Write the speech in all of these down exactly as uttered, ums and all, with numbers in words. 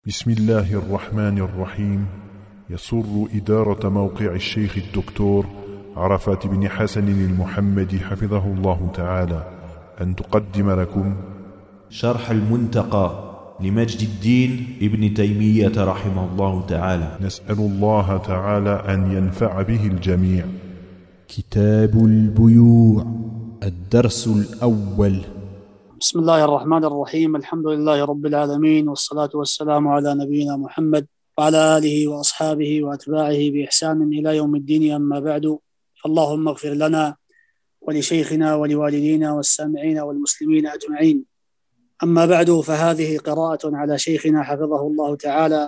بسم الله الرحمن الرحيم. يسر إدارة موقع الشيخ الدكتور عرفات بن حسن المحمدي حفظه الله تعالى أن تقدم لكم شرح المنتقى لمجد الدين ابن تيمية رحمه الله تعالى. نسأل الله تعالى أن ينفع به الجميع. كتاب البيوع، الدرس الأول. بسم الله الرحمن الرحيم. الحمد لله رب العالمين، والصلاة والسلام على نبينا محمد وعلى آله وأصحابه وأتباعه بإحسان إلى يوم الدين. أما بعد، فاللهم اغفر لنا ولشيخنا ولوالدينا والسامعين والمسلمين أجمعين. أما بعد، فهذه قراءة على شيخنا حفظه الله تعالى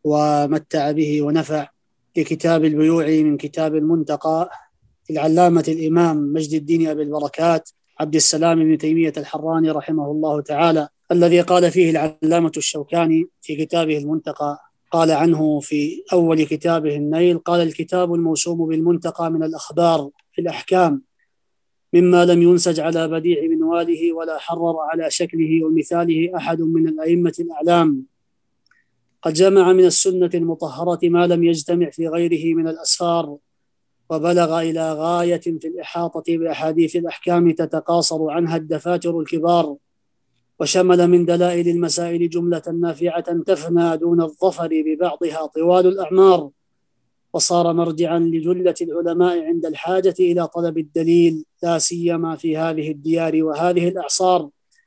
ومتع به ونفع لكتاب البيوع من كتاب المنتقى للعلامة الإمام مجد الدين أبي البركات عبد السلام بن تيمية الحراني رحمه الله تعالى، الذي قال فيه العلامة الشوكاني في كتابه المنتقى، قال عنه في أول كتابه النيل، قال: الكتاب الموسوم بالمنتقى من الأخبار في الأحكام مما لم ينسج على بديع منواله ولا حرر على شكله ومثاله أحد من الأئمة الأعلام، قد جمع من السنة المطهرة ما لم يجتمع في غيره من الأسفار، وبلغ إلى غاية في الإحاطة بأحاديث الأحكام تتقاصر عنها الدفاتر الكبار، وشمل من دلائل المسائل جملة نافعة تفنى دون الظفر ببعضها طوال الأعمار، وصار مرجعا لجلة العلماء عند الحاجة إلى طلب الدليل، لا سيما في هذه الديار وهذه الأعصار،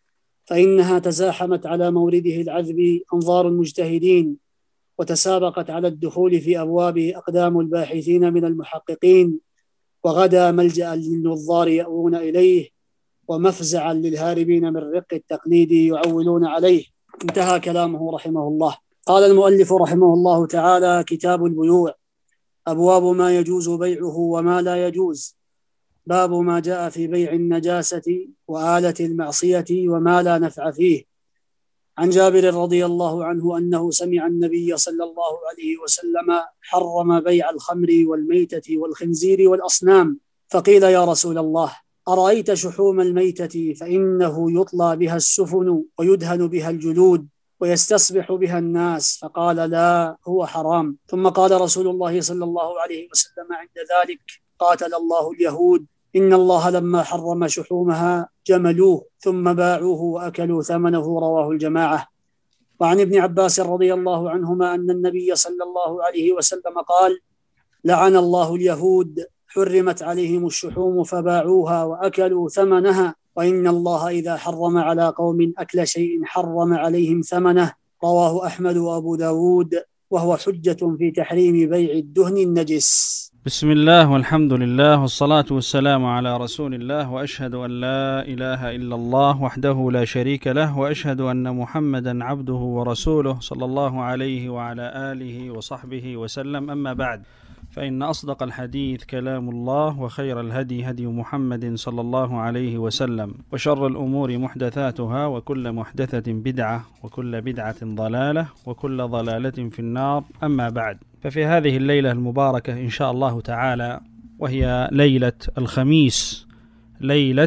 فإنها تزاحمت على مورده العذب أنظار المجتهدين، وتسابقت على الدخول في أبوابه أقدام الباحثين من المحققين، وغدا ملجأ للنظار يأوون إليه، ومفزعا للهاربين من رق التقليد يعولون عليه. انتهى كلامه رحمه الله. قال المؤلف رحمه الله تعالى: كتاب البيوع. أبواب ما يجوز بيعه وما لا يجوز. باب ما جاء في بيع النجاسة وآلة المعصية وما لا نفع فيه. عن جابر رضي الله عنه أنه سمع النبي صلى الله عليه وسلم حرم بيع الخمر والميتة والخنزير والأصنام، فقيل: يا رسول الله، أرأيت شحوم الميتة فإنه يطلى بها السفن ويدهن بها الجلود ويستصبح بها الناس، فقال: لا، هو حرام. ثم قال رسول الله صلى الله عليه وسلم عند ذلك: قاتل الله اليهود، إن الله لما حرم شحومها جملوه ثم باعوه وأكلوا ثمنه، رواه الجماعة. وعن ابن عباس رضي الله عنهما أن النبي صلى الله عليه وسلم قال: لعن الله اليهود، حرمت عليهم الشحوم فباعوها وأكلوا ثمنها، وإن الله إذا حرم على قوم أكل شيء حرم عليهم ثمنه، رواه أحمد وأبو داود، وهو حجة في تحريم بيع الدهن النجس. بسم الله والحمد لله والصلاة والسلام على رسول الله، وأشهد أن لا إله إلا الله وحده لا شريك له، وأشهد أن محمدا عبده ورسوله صلى الله عليه وعلى آله وصحبه وسلم. أما بعد، فإن أصدق الحديث كلام الله، وخير الهدي هدي محمد صلى الله عليه وسلم، وشر الأمور محدثاتها، وكل محدثة بدعة، وكل بدعة ضلالة، وكل ضلالة في النار. أما بعد، ففي هذه الليلة المباركة إن شاء الله تعالى، وهي ليلة الخميس، ليلة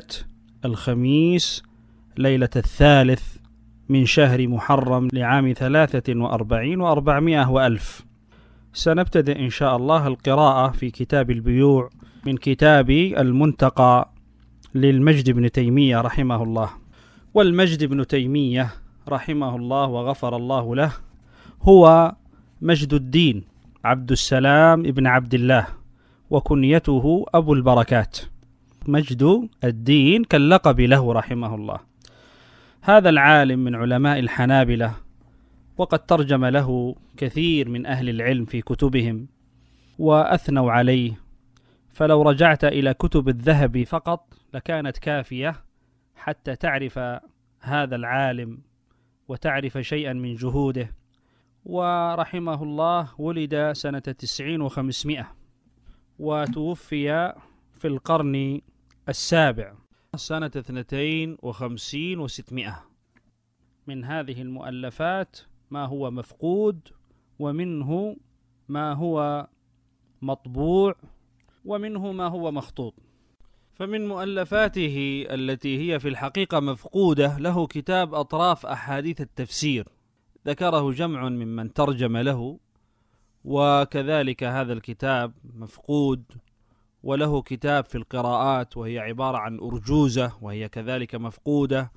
الخميس ليلة الثالث من شهر محرم لعام ثلاثة وأربعين وأربعمائة وألف، سنبتدئ إن شاء الله القراءة في كتاب البيوع من كتاب المنتقى للمجد بن تيمية رحمه الله. والمجد بن تيمية رحمه الله وغفر الله له هو مجد الدين عبد السلام ابن عبد الله، وكنيته أبو البركات، مجد الدين كاللقب له رحمه الله. هذا العالم من علماء الحنابلة، وقد ترجم له كثير من أهل العلم في كتبهم وأثنوا عليه، فلو رجعت إلى كتب الذهبي فقط لكانت كافية حتى تعرف هذا العالم وتعرف شيئا من جهوده. ورحمه الله ولد سنة تسعين وخمسمائة، وتوفي في القرن السابع سنة اثنتين وخمسين وستمائة. من هذه المؤلفات ما هو مفقود، ومنه ما هو مطبوع، ومنه ما هو مخطوط. فمن مؤلفاته التي هي في الحقيقة مفقودة له كتاب أطراف أحاديث التفسير، ذكره جمع ممن ترجم له، وكذلك هذا الكتاب مفقود، وله كتاب في القراءات وهي عبارة عن أرجوزة وهي كذلك مفقودة،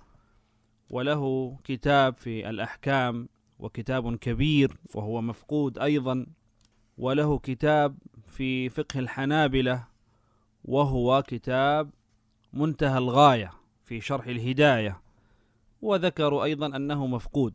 وله كتاب في الأحكام وكتاب كبير وهو مفقود أيضا، وله كتاب في فقه الحنابلة وهو كتاب منتهى الغاية في شرح الهداية، وذكروا أيضا أنه مفقود.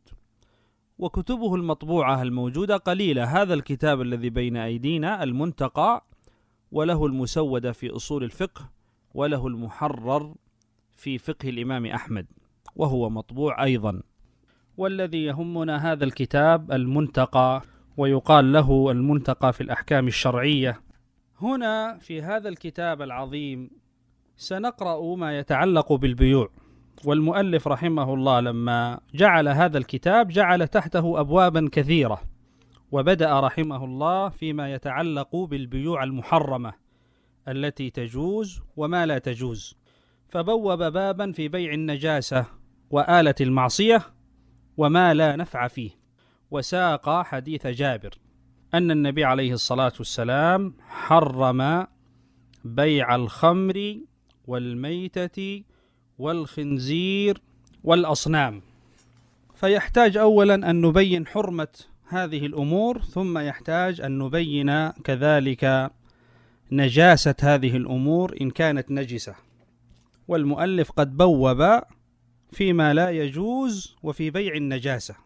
وكتبه المطبوعة الموجودة قليلة. هذا الكتاب الذي بين أيدينا المنتقى، وله المسودة في أصول الفقه، وله المحرر في فقه الإمام أحمد وهو مطبوع أيضا. والذي يهمنا هذا الكتاب المنتقى، ويقال له المنتقى في الأحكام الشرعية. هنا في هذا الكتاب العظيم سنقرأ ما يتعلق بالبيوع. والمؤلف رحمه الله لما جعل هذا الكتاب جعل تحته أبوابا كثيرة، وبدأ رحمه الله فيما يتعلق بالبيوع المحرمة التي تجوز وما لا تجوز، فبوب بابا في بيع النجاسة وآلة المعصية وما لا نفع فيه، وساق حديث جابر أن النبي عليه الصلاة والسلام حرم بيع الخمر والميتة والخنزير والأصنام. فيحتاج أولا أن نبين حرمة هذه الأمور، ثم يحتاج أن نبين كذلك نجاسة هذه الأمور إن كانت نجسة. والمؤلف قد بوب فيما لا يجوز وفي بيع النجاسة،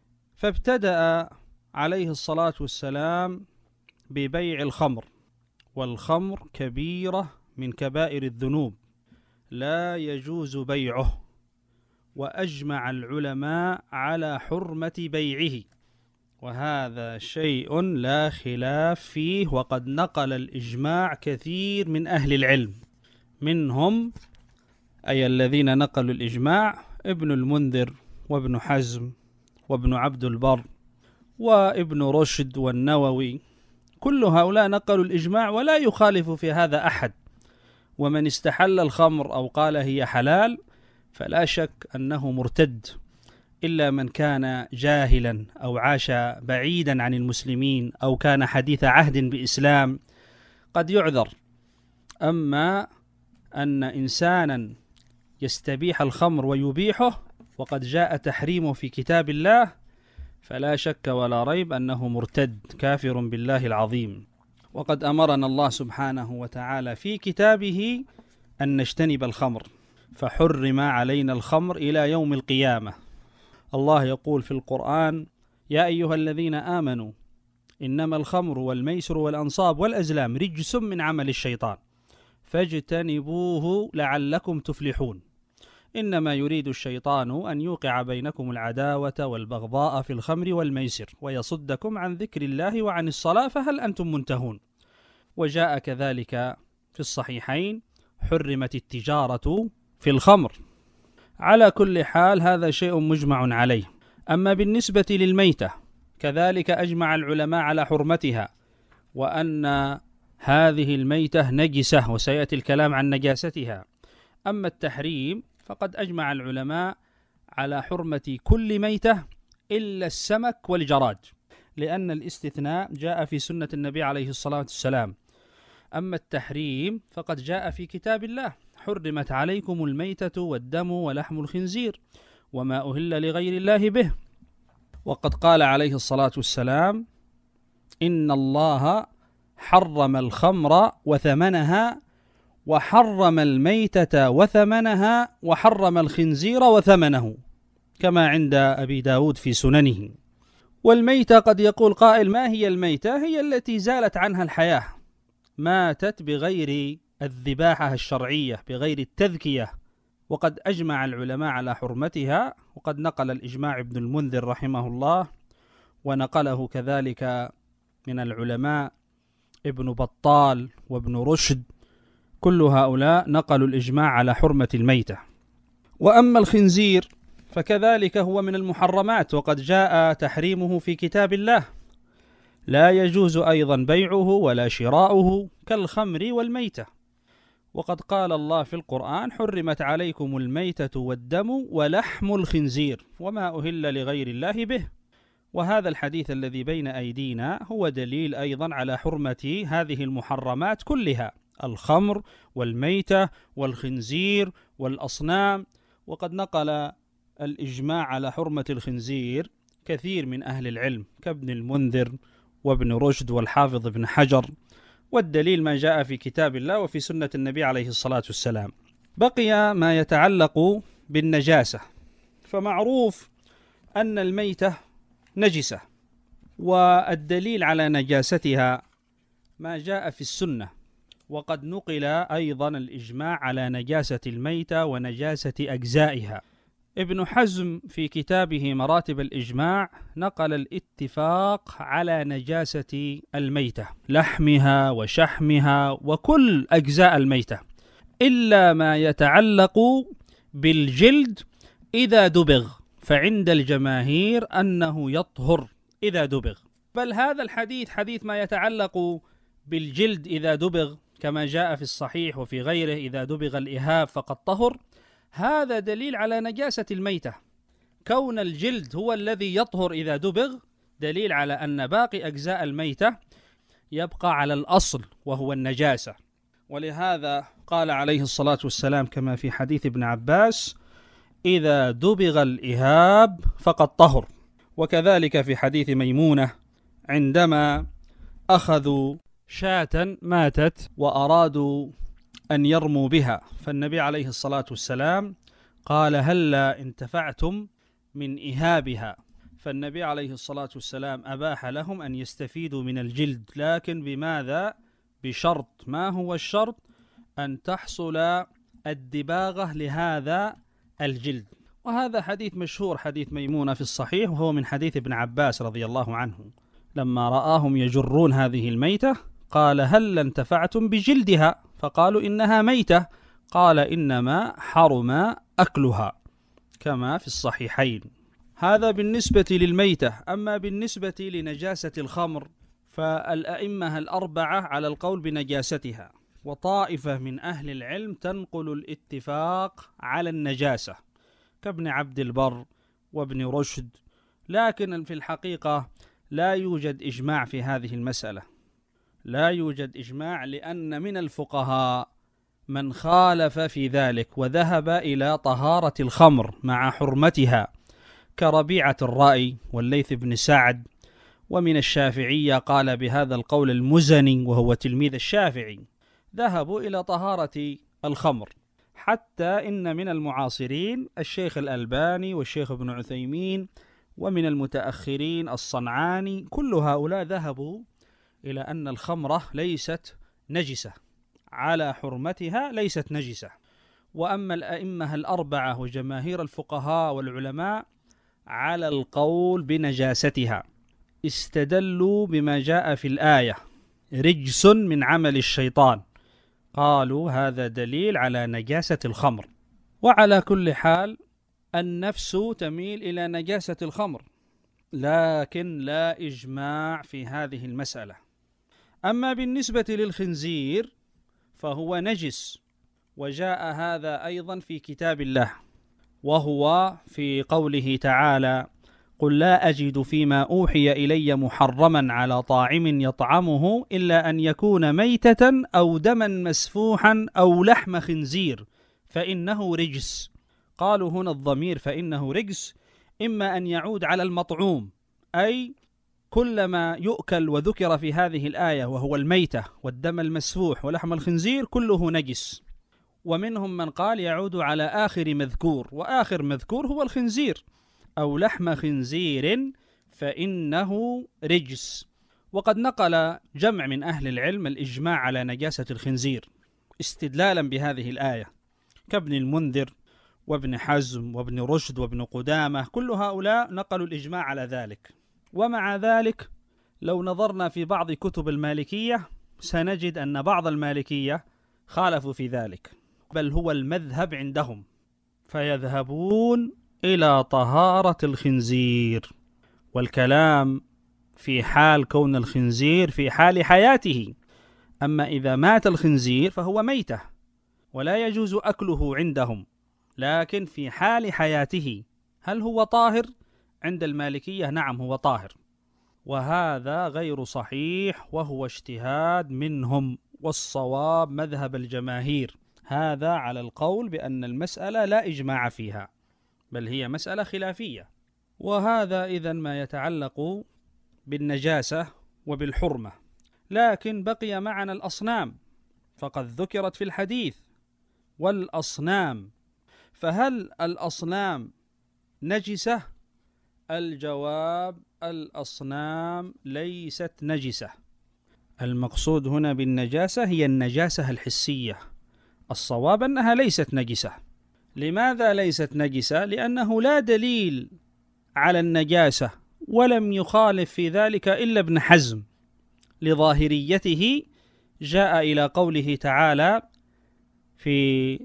فابتدأ عليه الصلاة والسلام ببيع الخمر، والخمر كبيرة من كبائر الذنوب لا يجوز بيعه، وأجمع العلماء على حرمة بيعه، وهذا شيء لا خلاف فيه، وقد نقل الإجماع كثير من أهل العلم، منهم أي الذين نقلوا الإجماع ابن المنذر وابن حزم وابن عبد البر وابن رشد والنووي، كل هؤلاء نقلوا الإجماع ولا يخالف في هذا أحد. ومن استحل الخمر أو قال هي حلال فلا شك أنه مرتد، إلا من كان جاهلا أو عاش بعيدا عن المسلمين أو كان حديث عهد بإسلام قد يعذر. أما أن إنسانا يستبيح الخمر ويبيحه وقد جاء تحريمه في كتاب الله فلا شك ولا ريب أنه مرتد كافر بالله العظيم. وقد أمرنا الله سبحانه وتعالى في كتابه أن نجتنب الخمر، فحرم علينا الخمر إلى يوم القيامة. الله يقول في القرآن: يا أيها الذين آمنوا إنما الخمر والميسر والأنصاب والأزلام رجس من عمل الشيطان فاجتنبوه لعلكم تفلحون. إنما يريد الشيطان أن يوقع بينكم العداوة والبغضاء في الخمر والميسر ويصدكم عن ذكر الله وعن الصلاة فهل أنتم منتهون. وجاء كذلك في الصحيحين: حرمت التجارة في الخمر. على كل حال هذا شيء مجمع عليه. أما بالنسبة للميتة كذلك أجمع العلماء على حرمتها، وأن هذه الميتة نجسة، وسيأتي الكلام عن نجاستها. أما التحريم فقد أجمع العلماء على حرمة كل ميتة إلا السمك والجراد، لأن الاستثناء جاء في سنة النبي عليه الصلاة والسلام. أما التحريم فقد جاء في كتاب الله: حرمت عليكم الميتة والدم ولحم الخنزير وما أهل لغير الله به. وقد قال عليه الصلاة والسلام: إن الله حرم الخمر وثمنها وحرم الميتة وثمنها وحرم الخنزير وثمنه، كما عند أبي داود في سننه. والميتة قد يقول قائل: ما هي الميتة؟ هي التي زالت عنها الحياة، ماتت بغير الذباحة الشرعية، بغير التذكية، وقد أجمع العلماء على حرمتها. وقد نقل الإجماع ابن المنذر رحمه الله، ونقله كذلك من العلماء ابن بطال وابن رشد، كل هؤلاء نقلوا الإجماع على حرمة الميتة. وأما الخنزير فكذلك هو من المحرمات، وقد جاء تحريمه في كتاب الله، لا يجوز أيضا بيعه ولا شراؤه كالخمر والميتة. وقد قال الله في القرآن: حرمت عليكم الميتة والدم ولحم الخنزير وما أهل لغير الله به. وهذا الحديث الذي بين أيدينا هو دليل أيضا على حرمة هذه المحرمات كلها: الخمر والميتة والخنزير والأصنام. وقد نقل الإجماع على حرمة الخنزير كثير من أهل العلم كابن المنذر وابن رشد والحافظ ابن حجر، والدليل ما جاء في كتاب الله وفي سنة النبي عليه الصلاة والسلام. بقي ما يتعلق بالنجاسة، فمعروف أن الميتة نجسة، والدليل على نجاستها ما جاء في السنة، وقد نقل أيضا الإجماع على نجاسة الميتة ونجاسة أجزائها. ابن حزم في كتابه مراتب الإجماع نقل الاتفاق على نجاسة الميتة، لحمها وشحمها وكل أجزاء الميتة، إلا ما يتعلق بالجلد إذا دبغ، فعند الجماهير أنه يطهر إذا دبغ. بل هذا الحديث حديث ما يتعلق بالجلد إذا دبغ كما جاء في الصحيح وفي غيره: إذا دبغ الإهاب فقد طهر. هذا دليل على نجاسة الميتة. كون الجلد هو الذي يطهر إذا دبغ دليل على أن باقي أجزاء الميتة يبقى على الأصل وهو النجاسة. ولهذا قال عليه الصلاة والسلام كما في حديث ابن عباس: إذا دبغ الإهاب فقد طهر. وكذلك في حديث ميمونة عندما أخذوا شاة ماتت وأرادوا أن يرموا بها، فالنبي عليه الصلاة والسلام قال: هلا انتفعتم من إهابها؟ فالنبي عليه الصلاة والسلام أباح لهم أن يستفيدوا من الجلد، لكن بماذا؟ بشرط. ما هو الشرط؟ أن تحصل الدباغة لهذا الجلد. وهذا حديث مشهور، حديث ميمونة في الصحيح، وهو من حديث ابن عباس رضي الله عنه لما رآهم يجرون هذه الميتة قال: هل انتفعتم بجلدها؟ فقالوا: إنها ميتة. قال: إنما حرم أكلها، كما في الصحيحين. هذا بالنسبة للميتة. أما بالنسبة لنجاسة الخمر فالأئمة الأربعة على القول بنجاستها، وطائفة من أهل العلم تنقل الاتفاق على النجاسة كابن عبد البر وابن رشد، لكن في الحقيقة لا يوجد إجماع في هذه المسألة، لا يوجد إجماع، لأن من الفقهاء من خالف في ذلك وذهب إلى طهارة الخمر مع حرمتها كربيعة الرأي والليث بن سعد. ومن الشافعية قال بهذا القول المزني وهو تلميذ الشافعي، ذهبوا إلى طهارة الخمر. حتى إن من المعاصرين الشيخ الألباني والشيخ ابن عثيمين، ومن المتأخرين الصنعاني، كل هؤلاء ذهبوا إلى أن الخمرة ليست نجسة، على حرمتها ليست نجسة. وأما الأئمة الأربعة وجماهير الفقهاء والعلماء على القول بنجاستها، استدلوا بما جاء في الآية: رجس من عمل الشيطان. قالوا هذا دليل على نجاسة الخمر. وعلى كل حال النفس تميل إلى نجاسة الخمر، لكن لا إجماع في هذه المسألة. أما بالنسبة للخنزير فهو نجس، وجاء هذا أيضا في كتاب الله، وهو في قوله تعالى: قل لا أجد فيما أوحي إلي محرما على طاعم يطعمه إلا أن يكون ميتة أو دما مسفوحا أو لحم خنزير فإنه رجس. قالوا هنا الضمير فإنه رجس إما أن يعود على المطعوم، أي كل ما يؤكل وذكر في هذه الآية وهو الميتة والدم المسفوح ولحم الخنزير كله نجس. ومنهم من قال يعود على آخر مذكور، وآخر مذكور هو الخنزير، أو لحم خنزير فإنه رجس. وقد نقل جمع من أهل العلم الإجماع على نجاسة الخنزير استدلالا بهذه الآية، كابن المنذر وابن حزم وابن رشد وابن قدامة، كل هؤلاء نقلوا الإجماع على ذلك. ومع ذلك لو نظرنا في بعض كتب المالكية سنجد أن بعض المالكية خالفوا في ذلك، بل هو المذهب عندهم، فيذهبون إلى طهارة الخنزير. والكلام في حال كون الخنزير في حال حياته، أما إذا مات الخنزير فهو ميتة ولا يجوز أكله عندهم، لكن في حال حياته هل هو طاهر؟ عند المالكية نعم هو طاهر، وهذا غير صحيح وهو اجتهاد منهم، والصواب مذهب الجماهير. هذا على القول بأن المسألة لا إجماع فيها، بل هي مسألة خلافية. وهذا إذن ما يتعلق بالنجاسة وبالحرمة. لكن بقي معنا الأصنام، فقد ذكرت في الحديث والأصنام، فهل الأصنام نجسة؟ الجواب: الأصنام ليست نجسة. المقصود هنا بالنجاسة هي النجاسة الحسية، الصواب أنها ليست نجسة. لماذا ليست نجسة؟ لأنه لا دليل على النجاسة، ولم يخالف في ذلك إلا ابن حزم لظاهريته، جاء إلى قوله تعالى في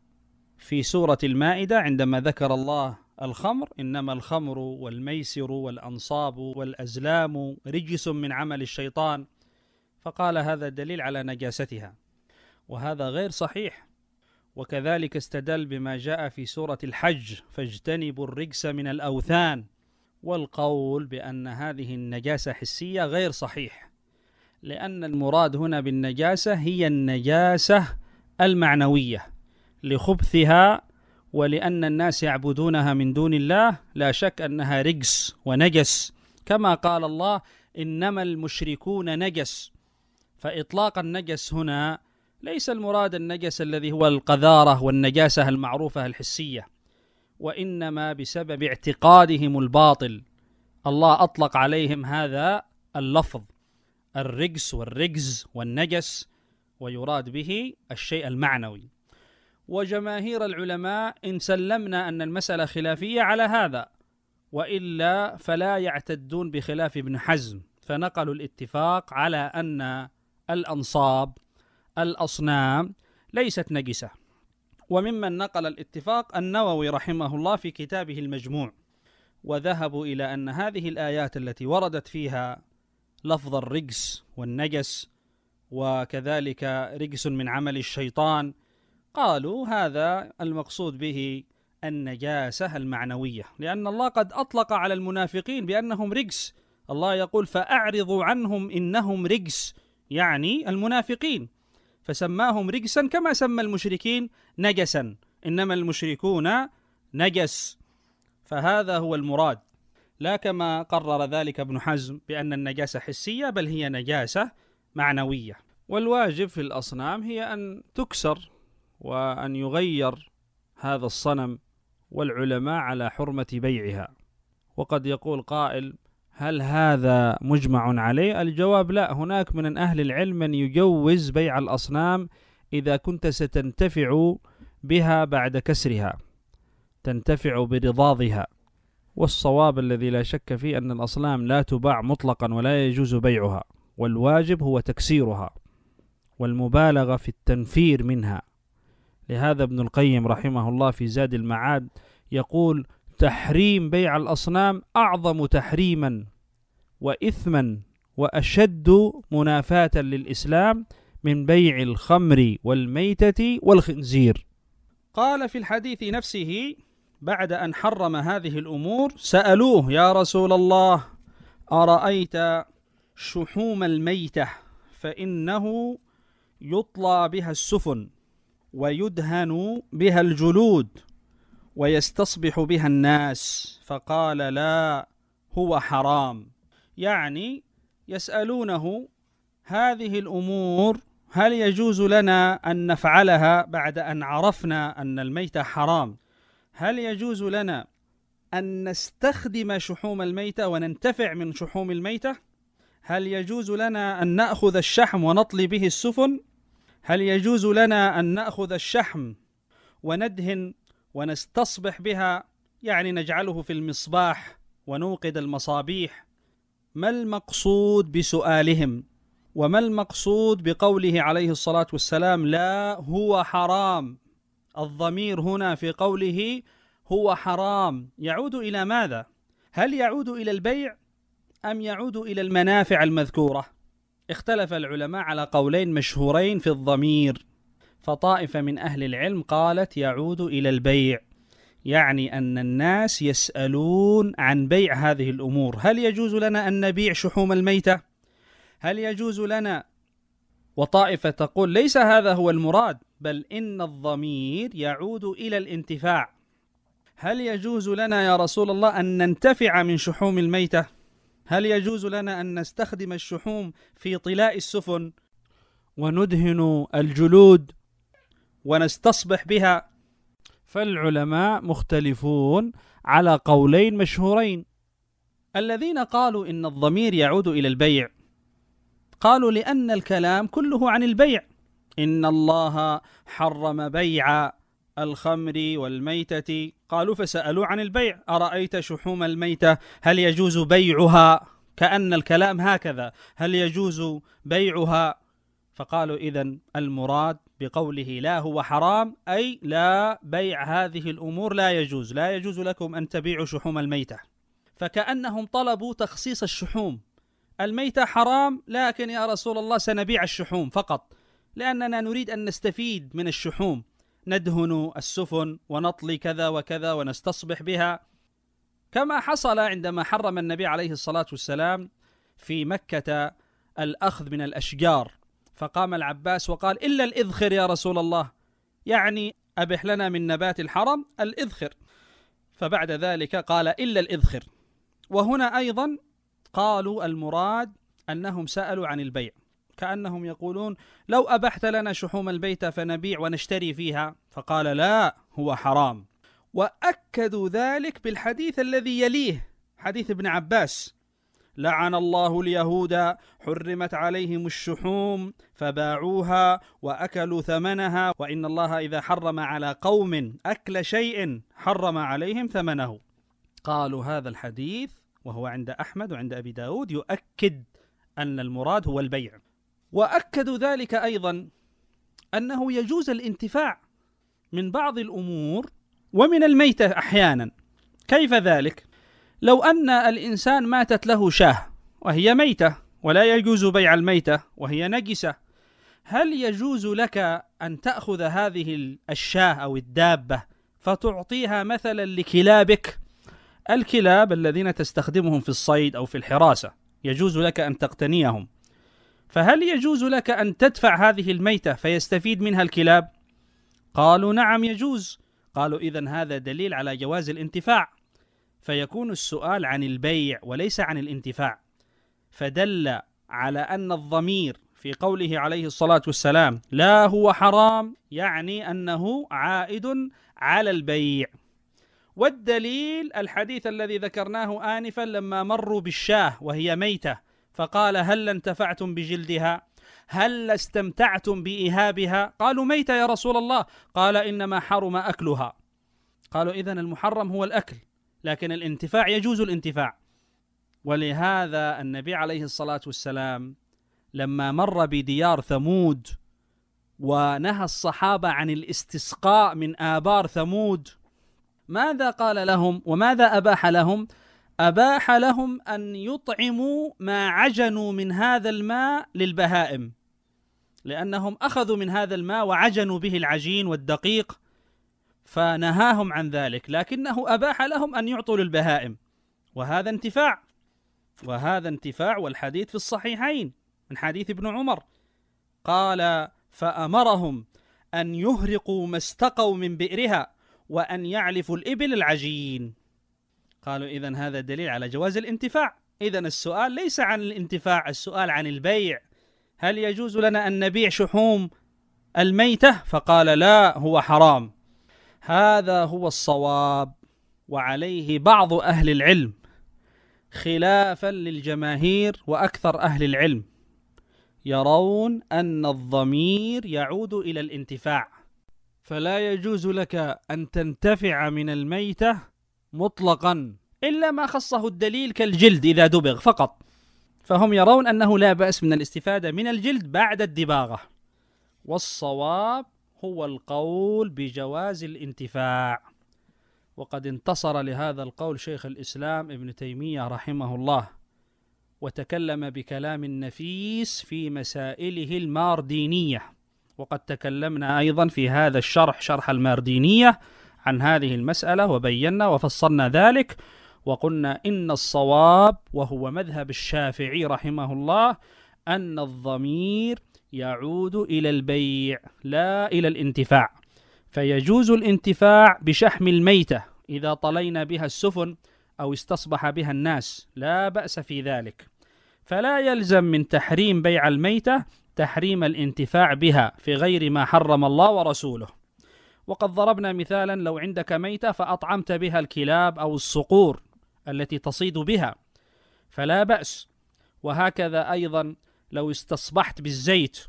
في سورة المائدة عندما ذكر الله الخمر: إنما الخمر والميسر والأنصاب والأزلام رجس من عمل الشيطان، فقال هذا دليل على نجاستها، وهذا غير صحيح. وكذلك استدل بما جاء في سورة الحج: فاجتنبوا الرجس من الأوثان، والقول بأن هذه النجاسة حسية غير صحيح، لأن المراد هنا بالنجاسة هي النجاسة المعنوية لخبثها، ولأن الناس يعبدونها من دون الله، لا شك أنها رجس ونجس، كما قال الله: إنما المشركون نجس. فإطلاق النجس هنا ليس المراد النجس الذي هو القذارة والنجاسة المعروفة الحسية، وإنما بسبب اعتقادهم الباطل الله أطلق عليهم هذا اللفظ الرجس والرجز والنجس، ويراد به الشيء المعنوي. وجماهير العلماء إن سلمنا أن المسألة خلافية على هذا، وإلا فلا يعتدون بخلاف ابن حزم، فنقلوا الاتفاق على أن الأنصاب الأصنام ليست نجسة. وممن نقل الاتفاق النووي رحمه الله في كتابه المجموع، وذهبوا إلى أن هذه الآيات التي وردت فيها لفظ الرجس والنجس وكذلك رجس من عمل الشيطان، قالوا هذا المقصود به النجاسة المعنوية، لأن الله قد أطلق على المنافقين بأنهم رجس. الله يقول: فأعرضوا عنهم إنهم رجس، يعني المنافقين، فسماهم رجسا كما سمى المشركين نجسا، إنما المشركون نجس. فهذا هو المراد، لا كما قرر ذلك ابن حزم بأن النجاسة حسية، بل هي نجاسة معنوية. والواجب في الأصنام هي أن تكسر وأن يغير هذا الصنم، والعلماء على حرمة بيعها. وقد يقول قائل: هل هذا مجمع عليه؟ الجواب: لا، هناك من أهل العلم من يجوز بيع الأصنام إذا كنت ستنتفع بها بعد كسرها، تنتفع برضاضها. والصواب الذي لا شك فيه أن الأصنام لا تباع مطلقا ولا يجوز بيعها، والواجب هو تكسيرها والمبالغة في التنفير منها. لهذا ابن القيم رحمه الله في زاد المعاد يقول: تحريم بيع الأصنام أعظم تحريما وإثما وأشد منافاة للإسلام من بيع الخمر والميتة والخنزير. قال في الحديث نفسه بعد أن حرم هذه الأمور سألوه: يا رسول الله، أرأيت شحوم الميتة فإنه يطلى بها السفن ويدهن بها الجلود ويستصبح بها الناس، فقال: لا، هو حرام. يعني يسألونه: هذه الأمور هل يجوز لنا أن نفعلها بعد أن عرفنا أن الميتة حرام؟ هل يجوز لنا أن نستخدم شحوم الميتة وننتفع من شحوم الميتة؟ هل يجوز لنا أن نأخذ الشحم ونطلي به السفن؟ هل يجوز لنا أن نأخذ الشحم وندهن ونستصبح بها، يعني نجعله في المصباح ونوقد المصابيح؟ ما المقصود بسؤالهم؟ وما المقصود بقوله عليه الصلاة والسلام: لا، هو حرام؟ الضمير هنا في قوله هو حرام يعود إلى ماذا؟ هل يعود إلى البيع أم يعود إلى المنافع المذكورة؟ اختلف العلماء على قولين مشهورين في الضمير، فطائفة من أهل العلم قالت يعود إلى البيع، يعني أن الناس يسألون عن بيع هذه الأمور. هل يجوز لنا أن نبيع شحوم الميتة؟ هل يجوز لنا؟ وطائفة تقول ليس هذا هو المراد، بل إن الضمير يعود إلى الانتفاع. هل يجوز لنا يا رسول الله أن ننتفع من شحوم الميتة؟ هل يجوز لنا أن نستخدم الشحوم في طلاء السفن وندهن الجلود ونستصبح بها؟ فالعلماء مختلفون على قولين مشهورين. الذين قالوا إن الضمير يعود إلى البيع قالوا لأن الكلام كله عن البيع، إن الله حرم بيع الخمر والميتة، قالوا فسألوا عن البيع، أرأيت شحوم الميتة هل يجوز بيعها؟ كأن الكلام هكذا، هل يجوز بيعها؟ فقالوا إذن المراد بقوله لا هو حرام أي لا بيع هذه الأمور لا يجوز، لا يجوز لكم أن تبيعوا شحوم الميتة. فكأنهم طلبوا تخصيص الشحوم، الميتة حرام لكن يا رسول الله سنبيع الشحوم فقط لأننا نريد أن نستفيد من الشحوم، ندهن السفن ونطلي كذا وكذا ونستصبح بها، كما حصل عندما حرم النبي عليه الصلاة والسلام في مكة الأخذ من الأشجار، فقام العباس وقال إلا الإذخر يا رسول الله، يعني أبح لنا من نبات الحرم الإذخر، فبعد ذلك قال إلا الإذخر. وهنا أيضا قالوا المراد أنهم سألوا عن البيع، كأنهم يقولون لو أبحت لنا شحوم البيت فنبيع ونشتري فيها، فقال لا هو حرام. وأكدوا ذلك بالحديث الذي يليه، حديث ابن عباس لعن الله اليهود حرمت عليهم الشحوم فباعوها وأكلوا ثمنها، وإن الله إذا حرم على قوم أكل شيء حرم عليهم ثمنه. قالوا هذا الحديث وهو عند أحمد وعند أبي داود يؤكد أن المراد هو البيع. وأكدوا ذلك أيضا أنه يجوز الانتفاع من بعض الأمور ومن الميتة أحيانا. كيف ذلك؟ لو أن الإنسان ماتت له شاه وهي ميتة ولا يجوز بيع الميتة وهي نجسة، هل يجوز لك أن تأخذ هذه الشاه أو الدابة فتعطيها مثلا لكلابك؟ الكلاب الذين تستخدمهم في الصيد أو في الحراسة يجوز لك أن تقتنيهم، فهل يجوز لك أن تدفع هذه الميتة فيستفيد منها الكلاب؟ قالوا نعم يجوز. قالوا إذن هذا دليل على جواز الانتفاع، فيكون السؤال عن البيع وليس عن الانتفاع، فدل على أن الضمير في قوله عليه الصلاة والسلام لا هو حرام يعني أنه عائد على البيع. والدليل الحديث الذي ذكرناه آنفا لما مروا بالشاه وهي ميتة فقال هل انتفعتم بجلدها؟ هل استمتعتم بإهابها؟ قالوا ميتة يا رسول الله، قال إنما حرم أكلها. قالوا إذن المحرم هو الأكل، لكن الانتفاع يجوز الانتفاع. ولهذا النبي عليه الصلاة والسلام لما مر بديار ثمود ونهى الصحابة عن الاستسقاء من آبار ثمود، ماذا قال لهم وماذا أباح لهم؟ أباح لهم أن يطعموا ما عجنوا من هذا الماء للبهائم، لأنهم أخذوا من هذا الماء وعجنوا به العجين والدقيق، فنهاهم عن ذلك، لكنه أباح لهم أن يعطوا للبهائم، وهذا انتفاع، وهذا انتفاع. والحديث في الصحيحين من حديث ابن عمر قال فأمرهم أن يهرقوا ما استقوا من بئرها وأن يعلفوا الإبل العجين. قالوا إذن هذا دليل على جواز الانتفاع. إذن السؤال ليس عن الانتفاع، السؤال عن البيع. هل يجوز لنا أن نبيع شحوم الميتة؟ فقال لا هو حرام. هذا هو الصواب، وعليه بعض أهل العلم خلافا للجماهير، وأكثر أهل العلم يرون أن الضمير يعود إلى الانتفاع، فلا يجوز لك أن تنتفع من الميتة مطلقا إلا ما خصه الدليل كالجلد إذا دبغ فقط، فهم يرون أنه لا بأس من الاستفادة من الجلد بعد الدباغة. والصواب هو القول بجواز الانتفاع، وقد انتصر لهذا القول شيخ الإسلام ابن تيمية رحمه الله، وتكلم بكلام نفيس في مسائله الماردينية، وقد تكلمنا أيضا في هذا الشرح شرح الماردينية عن هذه المسألة وبينا وفصلنا ذلك، وقلنا إن الصواب وهو مذهب الشافعي رحمه الله أن الضمير يعود إلى البيع لا إلى الانتفاع، فيجوز الانتفاع بشحم الميتة إذا طلينا بها السفن أو استصبح بها الناس، لا بأس في ذلك، فلا يلزم من تحريم بيع الميتة تحريم الانتفاع بها في غير ما حرم الله ورسوله. وقد ضربنا مثالا: لو عندك ميتة فأطعمت بها الكلاب أو الصقور التي تصيد بها فلا بأس. وهكذا أيضا لو استصبحت بالزيت،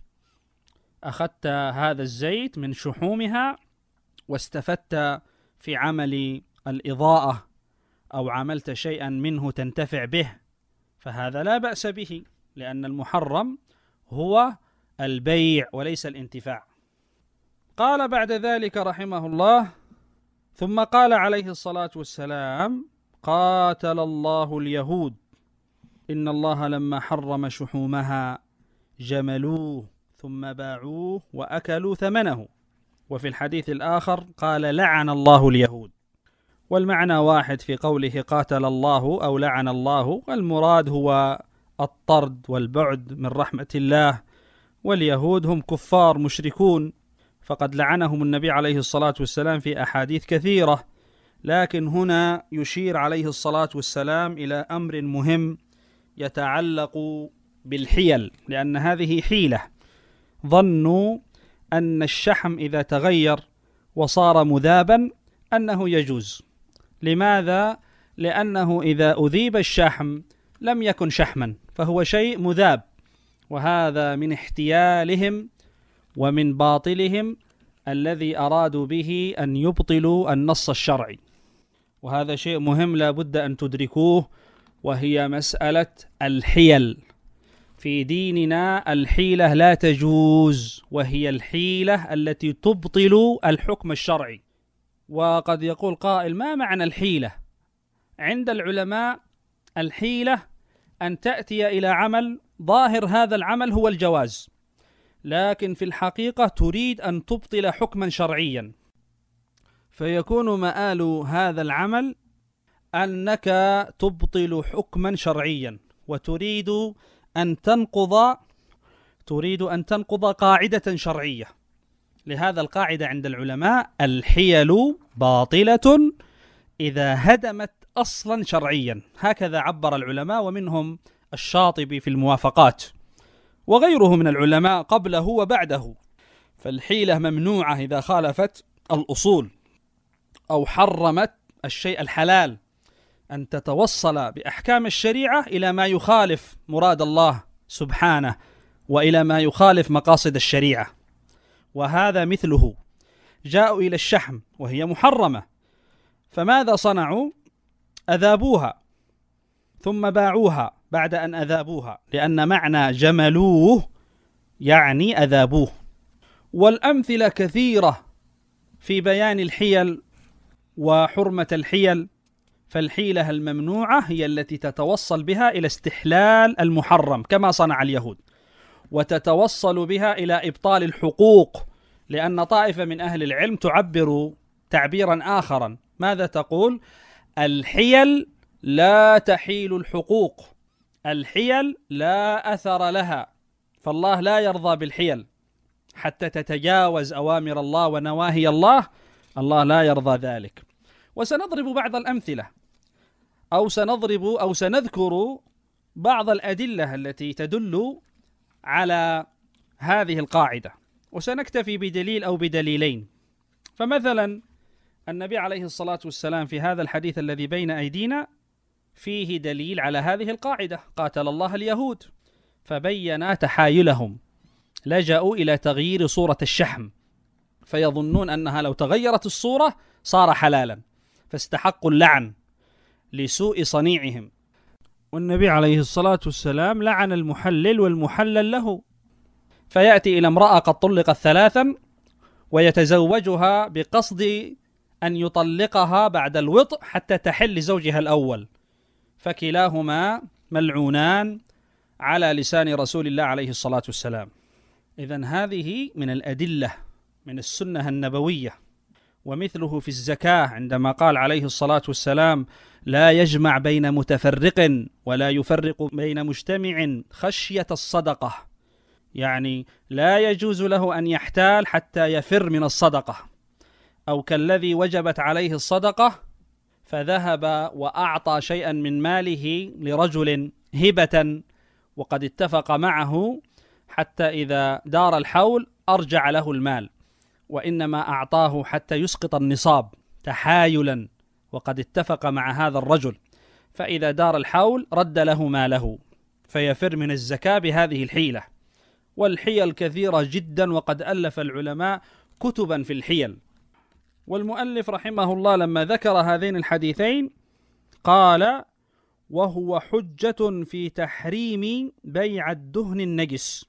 أخذت هذا الزيت من شحومها واستفدت في عمل الإضاءة أو عملت شيئا منه تنتفع به، فهذا لا بأس به، لأن المحرم هو البيع وليس الانتفاع. قال بعد ذلك رحمه الله: ثم قال عليه الصلاة والسلام: قاتل الله اليهود، إن الله لما حرم شحومها جملوه ثم باعوه وأكلوا ثمنه. وفي الحديث الآخر قال: لعن الله اليهود. والمعنى واحد في قوله قاتل الله أو لعن الله، المراد هو الطرد والبعد من رحمة الله، واليهود هم كفار مشركون، فقد لعنهم النبي عليه الصلاة والسلام في أحاديث كثيرة. لكن هنا يشير عليه الصلاة والسلام إلى أمر مهم يتعلق بالحيل، لأن هذه حيلة. ظنوا أن الشحم إذا تغير وصار مذابا أنه يجوز. لماذا؟ لأنه إذا أذيب الشحم لم يكن شحما، فهو شيء مذاب، وهذا من احتيالهم ومن باطلهم الذي أرادوا به أن يبطلوا النص الشرعي. وهذا شيء مهم لا بد أن تدركوه، وهي مسألة الحيل. في ديننا الحيلة لا تجوز، وهي الحيلة التي تبطل الحكم الشرعي. وقد يقول قائل: ما معنى الحيلة؟ عند العلماء الحيلة أن تأتي إلى عمل ظاهر هذا العمل هو الجواز، لكن في الحقيقة تريد أن تبطل حكما شرعيا، فيكون مآل هذا العمل أنك تبطل حكما شرعيا، وتريد أن تنقض تريد أن تنقض قاعدة شرعية. لهذا القاعدة عند العلماء: الحيل باطلة إذا هدمت أصلا شرعيا. هكذا عبر العلماء، ومنهم الشاطبي في الموافقات، وغيره من العلماء قبله وبعده. فالحيلة ممنوعة إذا خالفت الأصول أو حرمت الشيء الحلال، أن تتوصل بأحكام الشريعة إلى ما يخالف مراد الله سبحانه وإلى ما يخالف مقاصد الشريعة. وهذا مثله: جاءوا إلى الشحم وهي محرمة، فماذا صنعوا؟ أذابوها ثم باعوها بعد أن أذابوها، لأن معنى جملوه يعني أذابوه. والأمثلة كثيرة في بيان الحيل وحرمة الحيل. فالحيلة الممنوعة هي التي تتوصل بها إلى استحلال المحرم كما صنع اليهود، وتتوصل بها إلى إبطال الحقوق، لأن طائفة من أهل العلم تعبر تعبيرا آخرا. ماذا تقول؟ الحيل لا تحيل الحقوق، الحيل لا أثر لها، فالله لا يرضى بالحيل حتى تتجاوز أوامر الله ونواهي الله، الله لا يرضى ذلك. وسنضرب بعض الأمثلة، أو سنضرب أو سنذكر بعض الأدلة التي تدل على هذه القاعدة، وسنكتفي بدليل أو بدليلين. فمثلا النبي عليه الصلاة والسلام في هذا الحديث الذي بين أيدينا فيه دليل على هذه القاعدة: قاتل الله اليهود، فبين تحايلهم، لجأوا إلى تغيير صورة الشحم، فيظنون أنها لو تغيرت الصورة صار حلالا، فاستحقوا اللعن لسوء صنيعهم. والنبي عليه الصلاة والسلام لعن المحلل والمحلل له، فيأتي إلى امرأة قد طلقت ثلاثا ويتزوجها بقصد أن يطلقها بعد الوطء حتى تحل لزوجها الأول، فكلاهما ملعونان على لسان رسول الله عليه الصلاة والسلام. إذن هذه من الأدلة من السنة النبوية. ومثله في الزكاة عندما قال عليه الصلاة والسلام: لا يجمع بين متفرق ولا يفرق بين مجتمع خشية الصدقة، يعني لا يجوز له أن يحتال حتى يفر من الصدقة. أو كالذي وجبت عليه الصدقة فذهب وأعطى شيئا من ماله لرجل هبة وقد اتفق معه حتى إذا دار الحول أرجع له المال، وإنما أعطاه حتى يسقط النصاب تحايلا وقد اتفق مع هذا الرجل، فإذا دار الحول رد له ماله فيفر من الزكاة بهذه الحيلة. والحيل كثيرة جدا، وقد ألف العلماء كتبا في الحيل. والمؤلف رحمه الله لما ذكر هذين الحديثين قال: وهو حجة في تحريم بيع الدهن النجس.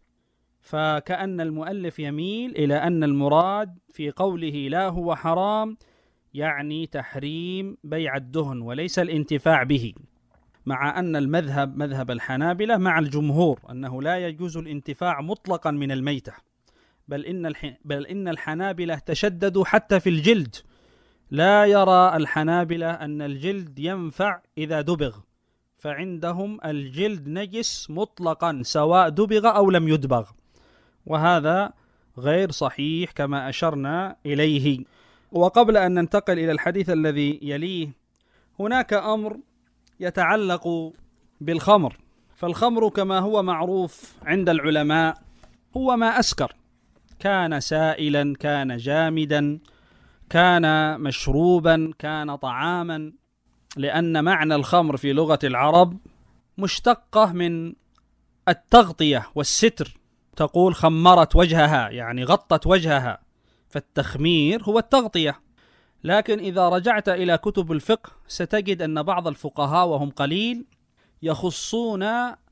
فكأن المؤلف يميل إلى أن المراد في قوله لا هو حرام يعني تحريم بيع الدهن وليس الانتفاع به، مع أن المذهب مذهب الحنابلة مع الجمهور أنه لا يجوز الانتفاع مطلقا من الميتة، بل إن الح... بل إن الحنابلة تشددوا حتى في الجلد، لا يرى الحنابلة أن الجلد ينفع إذا دبغ، فعندهم الجلد نجس مطلقا سواء دبغ أو لم يدبغ، وهذا غير صحيح كما أشرنا إليه. وقبل أن ننتقل إلى الحديث الذي يليه، هناك أمر يتعلق بالخمر. فالخمر كما هو معروف عند العلماء هو ما أسكر، كان سائلا، كان جامدا، كان مشروبا، كان طعاما، لأن معنى الخمر في لغة العرب مشتقة من التغطية والستر، تقول خمرت وجهها يعني غطت وجهها، فالتخمير هو التغطية. لكن إذا رجعت إلى كتب الفقه ستجد أن بعض الفقهاء وهم قليل يخصون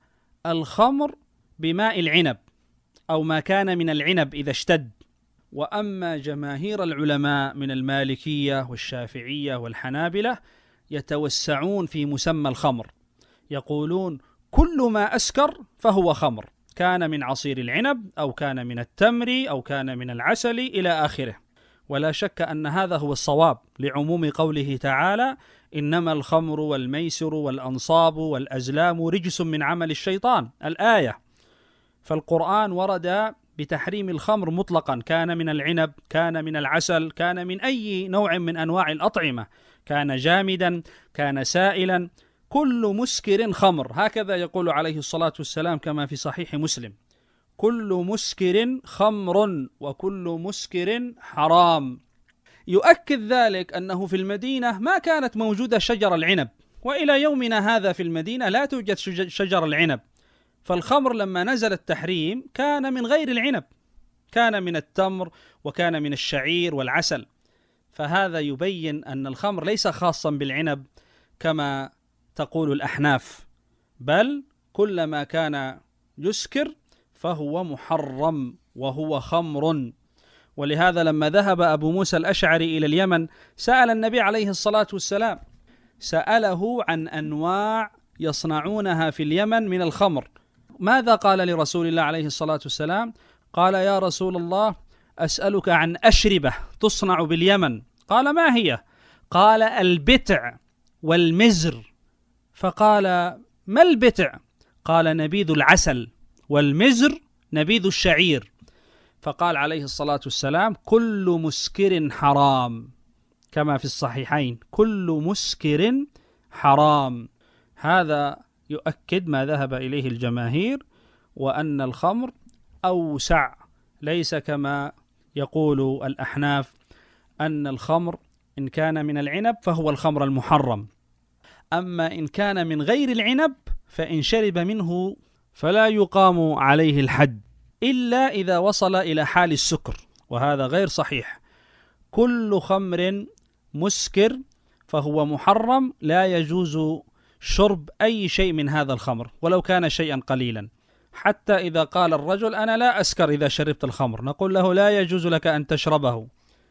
الخمر بماء العنب أو ما كان من العنب إذا اشتد، وأما جماهير العلماء من المالكية والشافعية والحنابلة يتوسعون في مسمى الخمر، يقولون كل ما أسكر فهو خمر، كان من عصير العنب أو كان من التمر أو كان من العسل إلى آخره. ولا شك أن هذا هو الصواب لعموم قوله تعالى: إنما الخمر والميسر والأنصاب والأزلام رجس من عمل الشيطان، الآية. فالقرآن ورد بتحريم الخمر مطلقا، كان من العنب، كان من العسل، كان من أي نوع من أنواع الأطعمة، كان جامدا، كان سائلا، كل مسكر خمر، هكذا يقول عليه الصلاة والسلام كما في صحيح مسلم: كل مسكر خمر وكل مسكر حرام. يؤكد ذلك أنه في المدينة ما كانت موجودة شجر العنب، وإلى يومنا هذا في المدينة لا توجد شجر العنب، فالخمر لما نزل التحريم كان من غير العنب، كان من التمر وكان من الشعير والعسل. فهذا يبين أن الخمر ليس خاصا بالعنب كما تقول الأحناف، بل كلما كان يسكر فهو محرم وهو خمر. ولهذا لما ذهب أبو موسى الأشعري إلى اليمن سأل النبي عليه الصلاة والسلام، سأله عن أنواع يصنعونها في اليمن من الخمر. ماذا قال لرسول الله عليه الصلاة والسلام؟ قال: يا رسول الله، أسألك عن أشربة تصنع باليمن. قال: ما هي؟ قال: البتع والمزر. فقال: ما البتع؟ قال: نبيذ العسل، والمزر نبيذ الشعير. فقال عليه الصلاة والسلام: كل مسكر حرام، كما في الصحيحين: كل مسكر حرام. هذا يؤكد ما ذهب إليه الجماهير، وأن الخمر أوسع، ليس كما يقول الأحناف أن الخمر إن كان من العنب فهو الخمر المحرم، أما إن كان من غير العنب فإن شرب منه فلا يقام عليه الحد إلا إذا وصل إلى حال السكر، وهذا غير صحيح. كل خمر مسكر فهو محرم، لا يجوز شرب أي شيء من هذا الخمر ولو كان شيئا قليلا. حتى إذا قال الرجل: أنا لا أسكر إذا شربت الخمر، نقول له: لا يجوز لك أن تشربه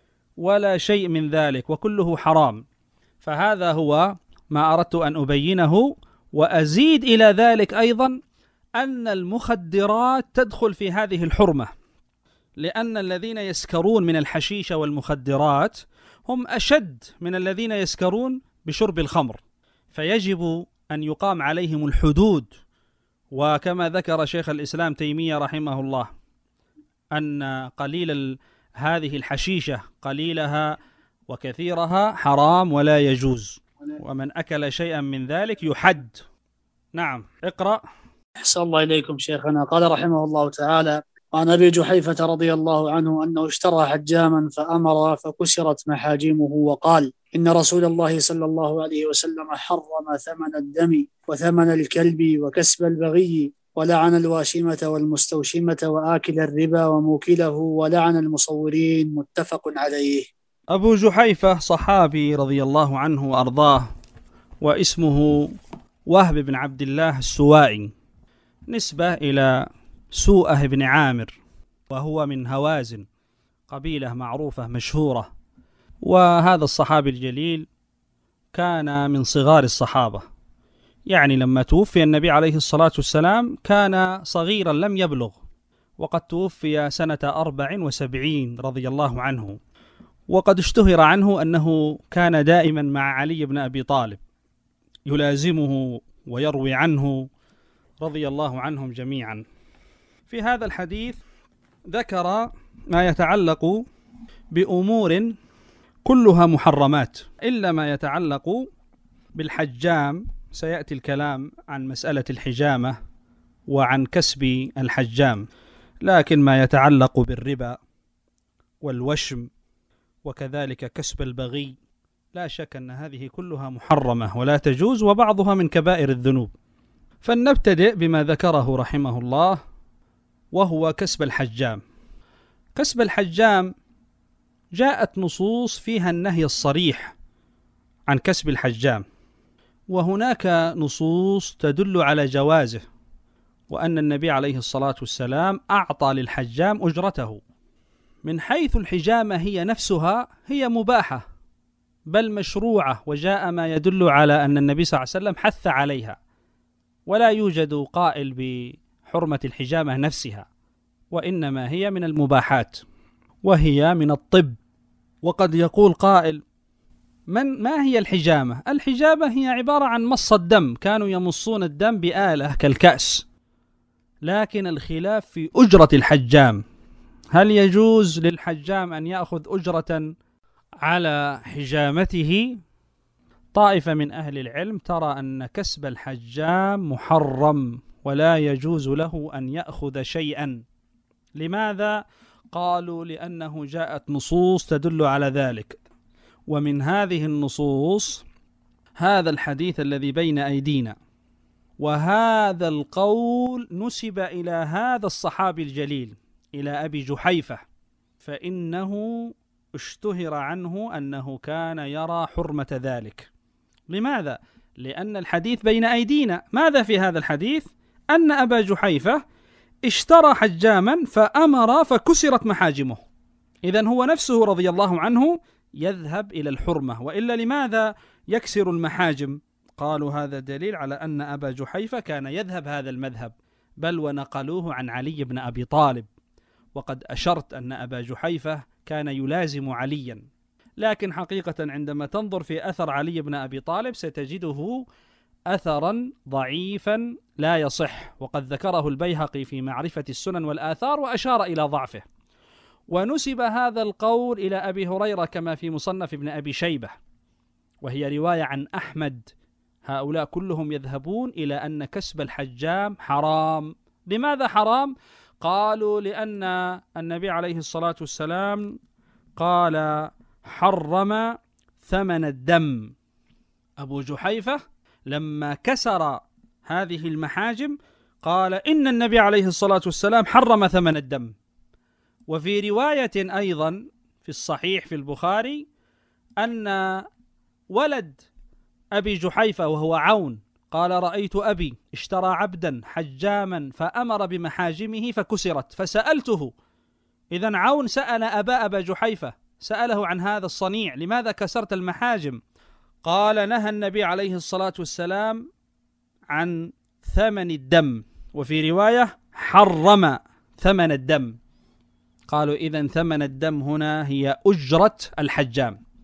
ولا شيء من ذلك، وكله حرام. فهذا هو ما أردت أن أبينه. وأزيد إلى ذلك أيضا أن المخدرات تدخل في هذه الحرمة، لأن الذين يسكرون من الحشيش والمخدرات هم أشد من الذين يسكرون بشرب الخمر، فيجب أن يقام عليهم الحدود. وكما ذكر شيخ الإسلام تيمية رحمه الله أن قليل هذه الحشيشة قليلها وكثيرها حرام ولا يجوز، ومن أكل شيئا من ذلك يحد. نعم، اقرأ. أحسن الله إليكم شيخنا. قال رحمه الله تعالى: عن أبي جحيفة رضي الله عنه أنه اشترى حجاما فأمر فكسرت محاجمه، وقال: إن رسول الله صلى الله عليه وسلم حرم ثمن الدم وثمن الكلب وكسب البغي، ولعن الواشمة والمستوشمة وآكل الربا وموكله، ولعن المصورين. متفق عليه. أبو جحيفة صحابي رضي الله عنه وأرضاه، واسمه وهب بن عبد الله السوائي، نسبة إلى سوءة بن عامر، وهو من هوازن، قبيلة معروفة مشهورة. وهذا الصحابي الجليل كان من صغار الصحابة، يعني لما توفي النبي عليه الصلاة والسلام كان صغيرا لم يبلغ، وقد توفي سنة أربع وسبعين رضي الله عنه. وقد اشتهر عنه أنه كان دائما مع علي بن أبي طالب يلازمه ويروي عنه رضي الله عنهم جميعا. في هذا الحديث ذكر ما يتعلق بأمور كلها محرمات إلا ما يتعلق بالحجام. سيأتي الكلام عن مسألة الحجامة وعن كسب الحجام، لكن ما يتعلق بالربا والوشم وكذلك كسب البغي لا شك أن هذه كلها محرمة ولا تجوز، وبعضها من كبائر الذنوب. فلنبتدئ بما ذكره رحمه الله، وهو كسب الحجام. كسب الحجام جاءت نصوص فيها النهي الصريح عن كسب الحجام، وهناك نصوص تدل على جوازه، وأن النبي عليه الصلاة والسلام أعطى للحجام أجرته. من حيث الحجامة هي نفسها هي مباحة بل مشروعة، وجاء ما يدل على أن النبي صلى الله عليه وسلم حث عليها، ولا يوجد قائل بحرمة الحجامة نفسها، وإنما هي من المباحات وهي من الطب. وقد يقول قائل: من ما هي الحجامة؟ الحجامة هي عبارة عن مص الدم، كانوا يمصون الدم بآلة كالكأس، لكن الخلاف في أجرة الحجام. هل يجوز للحجام أن يأخذ أجرة على حجامته؟ طائفة من أهل العلم ترى أن كسب الحجام محرم ولا يجوز له أن يأخذ شيئا. لماذا؟ قالوا لأنه جاءت نصوص تدل على ذلك، ومن هذه النصوص هذا الحديث الذي بين أيدينا، وهذا القول نسب إلى هذا الصحابي الجليل، إلى أبي جحيفة، فإنه اشتهر عنه أنه كان يرى حرمة ذلك. لماذا؟ لأن الحديث بين أيدينا. ماذا في هذا الحديث؟ أن أبا جحيفة اشترى حجاما فأمر فكسرت محاجمه. إذن هو نفسه رضي الله عنه يذهب إلى الحرمة، وإلا لماذا يكسر المحاجم؟ قالوا هذا دليل على أن أبا جحيفة كان يذهب هذا المذهب، بل ونقلوه عن علي بن أبي طالب. وقد أشرت أن أبا جحيفة كان يلازم عليا، لكن حقيقة عندما تنظر في أثر علي بن أبي طالب ستجده أثرا ضعيفا لا يصح، وقد ذكره البيهقي في معرفة السنن والآثار وأشار إلى ضعفه. ونسب هذا القول إلى أبي هريرة كما في مصنف ابن أبي شيبة، وهي رواية عن أحمد. هؤلاء كلهم يذهبون إلى أن كسب الحجام حرام. لماذا حرام؟ قالوا لأن النبي عليه الصلاة والسلام قال حرم ثمن الدم. أبو جحيفة لما كسر هذه المحاجم قال إن النبي عليه الصلاة والسلام حرم ثمن الدم. وفي رواية أيضا في الصحيح في البخاري أن ولد أبي جحيفة وهو عون قال رأيت أبي اشترى عبدا حجاما فأمر بمحاجمه فكسرت فسألته. إذن عون سأل أبا أبا جحيفة، سأله عن هذا الصنيع، لماذا كسرت المحاجم؟ قال نهى النبي عليه الصلاة والسلام عن ثمن الدم، وفي رواية حرم ثمن الدم. قالوا إذن ثمن الدم هنا هي أجرة الحجام.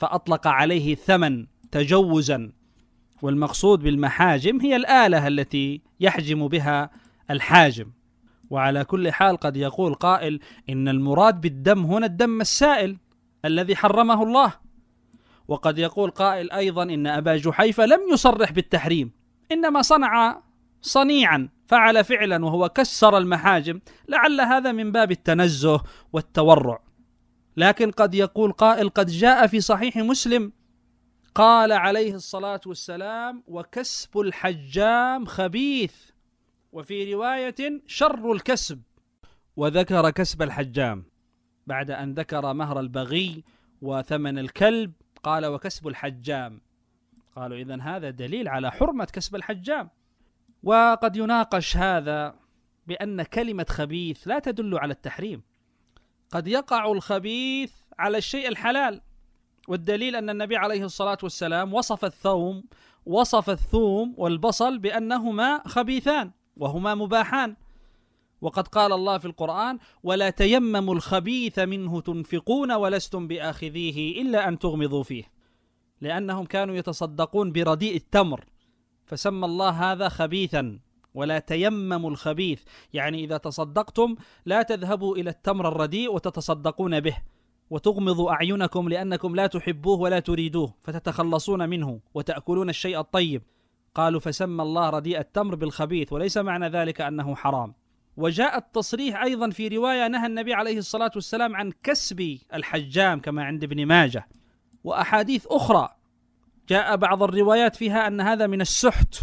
فأطلق عليه الثمن تجوزا، والمقصود بالمحاجم هي الآلة التي يحجم بها الحاجم. وعلى كل حال قد يقول قائل إن المراد بالدم هنا الدم السائل الذي حرمه الله، وقد يقول قائل أيضا إن أبا جحيفة لم يصرح بالتحريم، إنما صنع صنيعا، فعل فعلا وهو كسر المحاجم، لعل هذا من باب التنزه والتورع. لكن قد يقول قائل قد جاء في صحيح مسلم قال عليه الصلاة والسلام: وكسب الحجام خبيث، وفي رواية شر الكسب، وذكر كسب الحجام بعد أن ذكر مهر البغي وثمن الكلب، قال وكسب الحجام. قالوا إذن هذا دليل على حرمة كسب الحجام. وقد يناقش هذا بأن كلمة خبيث لا تدل على التحريم، قد يقع الخبيث على الشيء الحلال، والدليل أن النبي عليه الصلاة والسلام وصف الثوم وصف الثوم والبصل بأنهما خبيثان وهما مباحان، وقد قال الله في القرآن: ولا تيمموا الخبيث منه تنفقون ولستم بآخذيه إلا أن تغمضوا فيه، لأنهم كانوا يتصدقون برديء التمر، فسمى الله هذا خبيثا. ولا تيمموا الخبيث، يعني إذا تصدقتم لا تذهبوا إلى التمر الرديء وتتصدقون به وتغمضوا أعينكم لأنكم لا تحبوه ولا تريدوه فتتخلصون منه وتأكلون الشيء الطيب. قالوا فسمى الله رديء التمر بالخبيث، وليس معنى ذلك أنه حرام. وجاء التصريح أيضا في رواية نهى النبي عليه الصلاة والسلام عن كسب الحجام كما عند ابن ماجه، وأحاديث أخرى جاء بعض الروايات فيها أن هذا من السحت،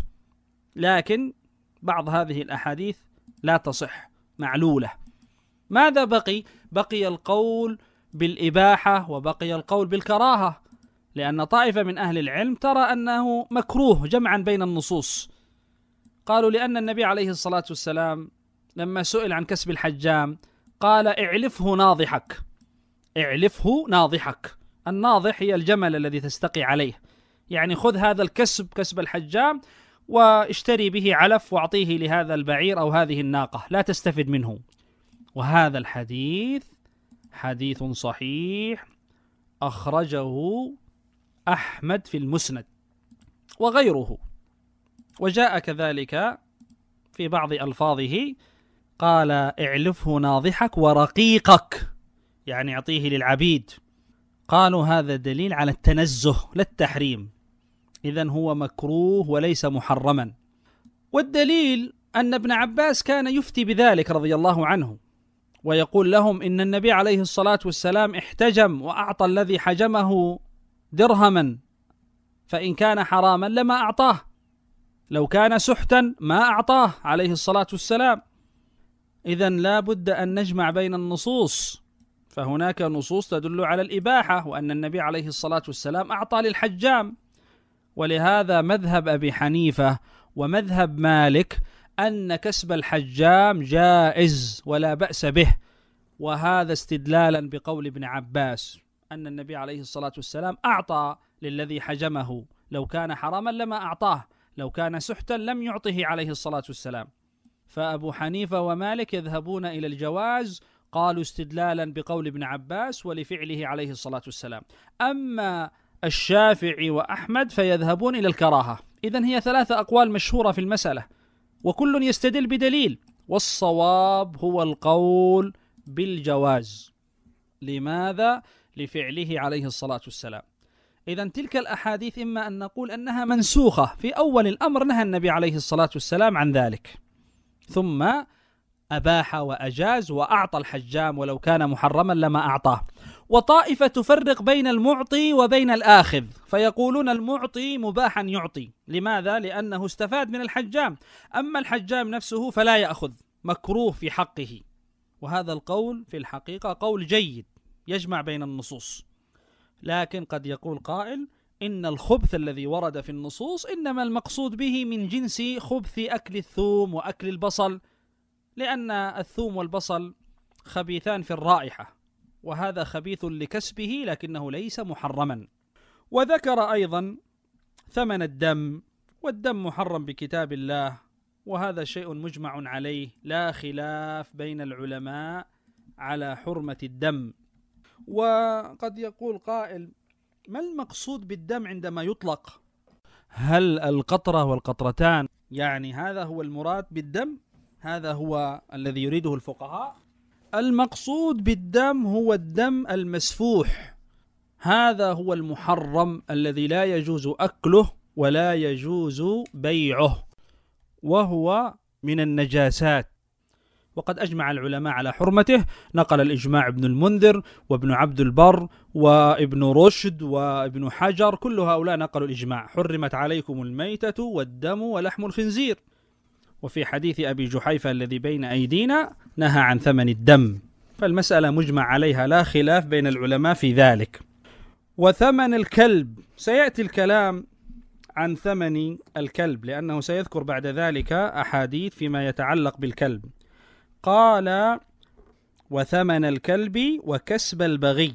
لكن بعض هذه الأحاديث لا تصح، معلولة. ماذا بقي؟ بقي القول بالإباحة وبقي القول بالكراهة، لأن طائفة من أهل العلم ترى أنه مكروه جمعا بين النصوص. قالوا لأن النبي عليه الصلاة والسلام لما سئل عن كسب الحجام قال: اعلفه ناضحك، اعلفه ناضحك. الناضح هي الجمل الذي تستقي عليه، يعني خذ هذا الكسب كسب الحجام واشتري به علف واعطيه لهذا البعير أو هذه الناقة، لا تستفد منه. وهذا الحديث حديث صحيح أخرجه أحمد في المسند وغيره، وجاء كذلك في بعض ألفاظه قال: اعلفه ناضحك ورقيقك، يعني اعطيه للعبيد. قالوا هذا دليل على التنزه لا التحريم، إذن هو مكروه وليس محرما. والدليل أن ابن عباس كان يفتي بذلك رضي الله عنه، ويقول لهم إن النبي عليه الصلاة والسلام احتجم وأعطى الذي حجمه درهما، فإن كان حراما لما أعطاه، لو كان سحتا ما أعطاه عليه الصلاة والسلام. إذن لا بد أن نجمع بين النصوص، فهناك نصوص تدل على الإباحة وأن النبي عليه الصلاة والسلام أعطى للحجام. ولهذا مذهب أبي حنيفة ومذهب مالك أن كسب الحجام جائز ولا بأس به، وهذا استدلالا بقول ابن عباس أن النبي عليه الصلاة والسلام أعطى للذي حجمه، لو كان حراما لما أعطاه، لو كان سحتا لم يعطه عليه الصلاة والسلام. فأبو حنيفة ومالك يذهبون إلى الجواز، قالوا استدلالا بقول ابن عباس ولفعله عليه الصلاة والسلام. أما الشافعي وأحمد فيذهبون إلى الكراهة. إذن هي ثلاثة أقوال مشهورة في المسألة، وكل يستدل بدليل، والصواب هو القول بالجواز. لماذا؟ لفعله عليه الصلاة والسلام. إذن تلك الأحاديث إما أن نقول أنها منسوخة، في أول الأمر نهى النبي عليه الصلاة والسلام عن ذلك، ثم أباح وأجاز وأعطى الحجام ولو كان محرما لما أعطاه. وطائفة تفرق بين المعطي وبين الآخذ، فيقولون المعطي مباحا يعطي، لماذا؟ لأنه استفاد من الحجام، أما الحجام نفسه فلا يأخذ، مكروه في حقه. وهذا القول في الحقيقة قول جيد يجمع بين النصوص. لكن قد يقول قائل إن الخبث الذي ورد في النصوص إنما المقصود به من جنس خبث أكل الثوم وأكل البصل، لأن الثوم والبصل خبيثان في الرائحة، وهذا خبيث لكسبه لكنه ليس محرما. وذكر أيضا ثمن الدم، والدم محرم بكتاب الله، وهذا شيء مجمع عليه، لا خلاف بين العلماء على حرمة الدم. وقد يقول قائل ما المقصود بالدم عندما يطلق؟ هل القطرة والقطرتان يعني هذا هو المراد بالدم؟ هذا هو الذي يريده الفقهاء؟ المقصود بالدم هو الدم المسفوح، هذا هو المحرم الذي لا يجوز أكله ولا يجوز بيعه، وهو من النجاسات، وقد أجمع العلماء على حرمته. نقل الإجماع ابن المنذر وابن عبد البر وابن رشد وابن حجر، كل هؤلاء نقلوا الإجماع. حرمت عليكم الميتة والدم ولحم الخنزير. وفي حديث أبي جحيفة الذي بين أيدينا نهى عن ثمن الدم، فالمسألة مجمع عليها لا خلاف بين العلماء في ذلك. وثمن الكلب، سيأتي الكلام عن ثمن الكلب لأنه سيذكر بعد ذلك أحاديث فيما يتعلق بالكلب. قال: وثمن الكلب وكسب البغي.